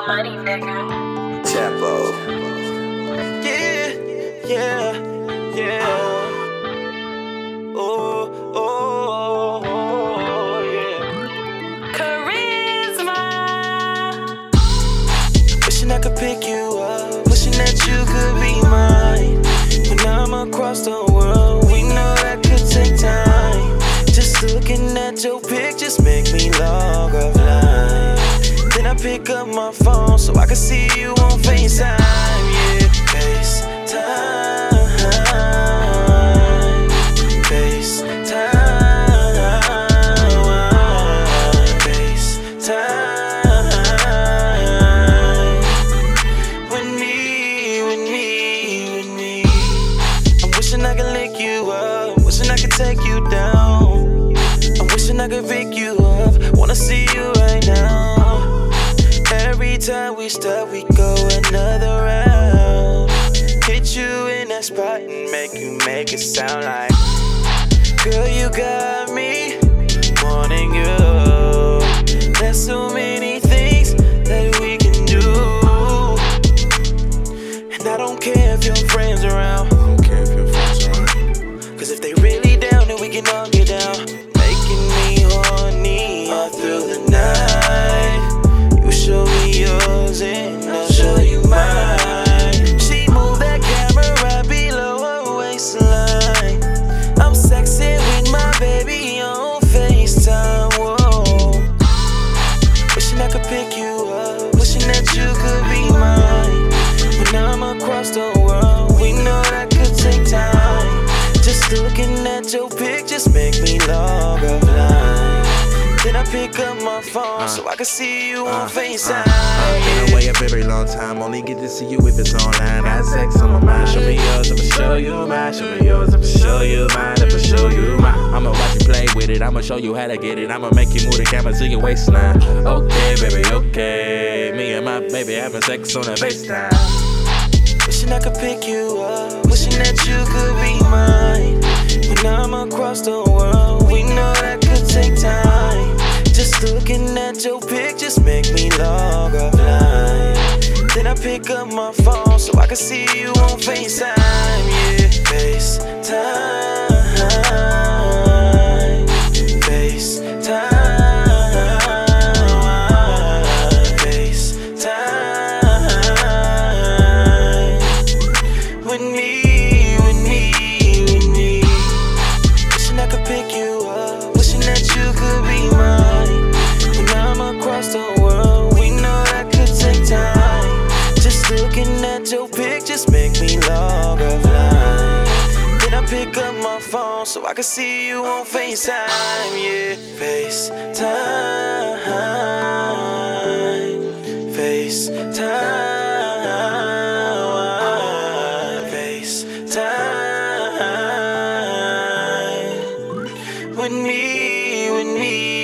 money, nigga. Chapo. Yeah, yeah, yeah. Oh, oh, oh, yeah. Charisma. Wishing I could pick you up, wishing that you could be mine. When I'm across the world, we know that could take time. Just looking at your pictures make me log offline. Then I pick up my phone so I can see you on FaceTime. Yeah, FaceTime, FaceTime, FaceTime. With me. I'm wishing I could lick you up, wishing I could take you down. I'm wishing I could pick you up, wanna see you right now. Every time we stop, we go another round. Hit you in that spot and make it sound like, girl, you got me wanting you. There's so many things that we can do, and I don't care if your friends around. Cause if they really down, then we can all get down. Making me horny all through the night. You show me yours and I'll show you mine. She moved that camera below her waistline. I'm sexing with my baby on FaceTime. Whoa. Wishing I could pick you up, wishing that you could be mine. When I'm across the world, we know that could take time. Just looking at your pictures make me log offline. Then I pick up my phone so I can see you on FaceTime. Been away a very long time, only get to see you if it's online. Got sex on my mind, show me yours, I'ma show you mine. Show me yours, I'ma show you mine, I'ma show you mine. I'ma watch you play with it, I'ma show you how to get it. I'ma make you move the camera to your waistline. Okay, baby, okay. Me and my baby having sex on a FaceTime. Wishing I could pick you up, wishing that you could be mine. When I'm across the world, we know that could take time. Just looking at your pictures make me log offline. Then I pick up my phone so I can see you on FaceTime. Yeah, FaceTime, FaceTime. With me. Wishing I could pick you up, wishing that you could be mine. When I'm across the world, we know that could take time. Just looking at your pictures make me log offline. Then I pick up my phone so I can see you on FaceTime. Yeah, FaceTime, FaceTime. With me.